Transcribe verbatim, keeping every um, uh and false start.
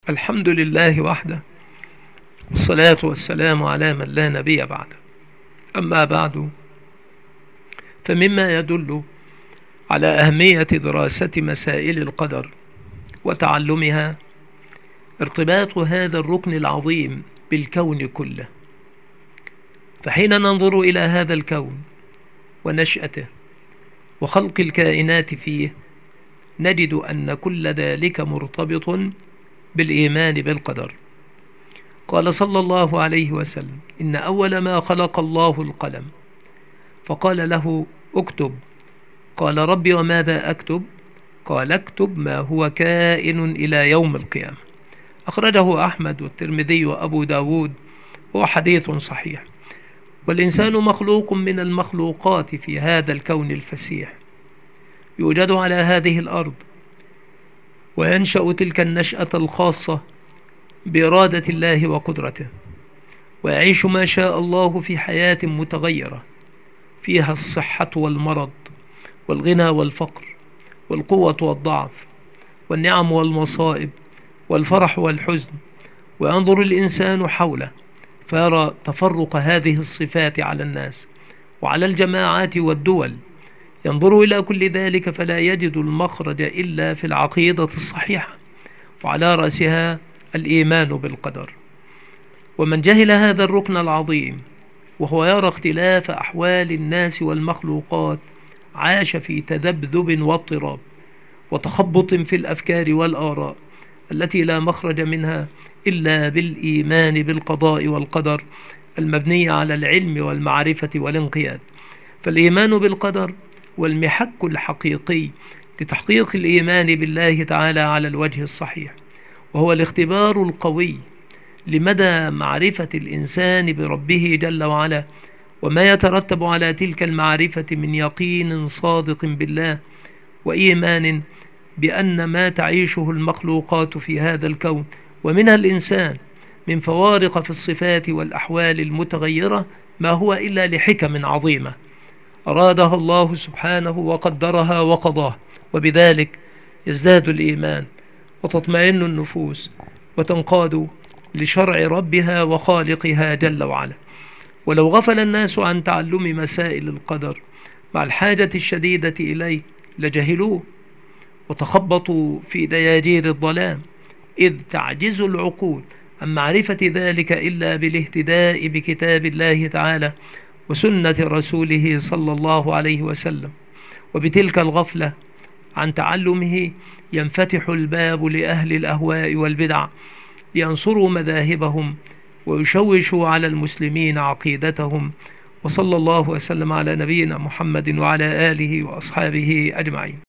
الحمد لله وحده، والصلاة والسلام على من لا نبي بعده. أما بعد، فمما يدل على أهمية دراسة مسائل القدر وتعلمها ارتباط هذا الركن العظيم بالكون كله. فحين ننظر إلى هذا الكون ونشأته وخلق الكائنات فيه، نجد أن كل ذلك مرتبط بالإيمان بالقدر. قال صلى الله عليه وسلم: إن أول ما خلق الله القلم، فقال له: اكتب. قال: ربي وماذا أكتب؟ قال: اكتب ما هو كائن إلى يوم القيامة. أخرجه أحمد والترمذي وأبو داود، وهو حديث صحيح. والإنسان مخلوق من المخلوقات في هذا الكون الفسيح، يوجد على هذه الأرض، وينشأ تلك النشأة الخاصة بإرادة الله وقدرته، ويعيش ما شاء الله في حياة متغيرة فيها الصحة والمرض، والغنى والفقر، والقوة والضعف، والنعم والمصائب، والفرح والحزن. وينظر الإنسان حوله فيرى تفرق هذه الصفات على الناس وعلى الجماعات والدول. ينظر إلى كل ذلك فلا يجد المخرج إلا في العقيدة الصحيحة، وعلى رأسها الإيمان بالقدر. ومن جهل هذا الركن العظيم وهو يرى اختلاف أحوال الناس والمخلوقات، عاش في تذبذب واضطراب وتخبط في الأفكار والآراء التي لا مخرج منها إلا بالإيمان بالقضاء والقدر المبني على العلم والمعرفة والانقياد. فالإيمان بالقدر والمحك الحقيقي لتحقيق الإيمان بالله تعالى على الوجه الصحيح، وهو الاختبار القوي لمدى معرفة الإنسان بربه جل وعلا، وما يترتب على تلك المعرفة من يقين صادق بالله، وإيمان بأن ما تعيشه المخلوقات في هذا الكون ومنها الإنسان من فوارق في الصفات والأحوال المتغيرة ما هو إلا لحكم عظيمة أرادها الله سبحانه وقدرها وقضاها. وبذلك يزداد الإيمان وتطمئن النفوس وتنقاد لشرع ربها وخالقها جل وعلا. ولو غفل الناس عن تعلم مسائل القدر مع الحاجة الشديدة إليه لجهلوه وتخبطوا في دياجير الظلام، إذ تعجز العقول عن معرفة ذلك إلا بالاهتداء بكتاب الله تعالى وسنة رسوله صلى الله عليه وسلم. وبتلك الغفلة عن تعلمه ينفتح الباب لأهل الأهواء والبدع لينصروا مذاهبهم ويشوشوا على المسلمين عقيدتهم. وصلى الله وسلم على نبينا محمد وعلى آله وأصحابه أجمعين.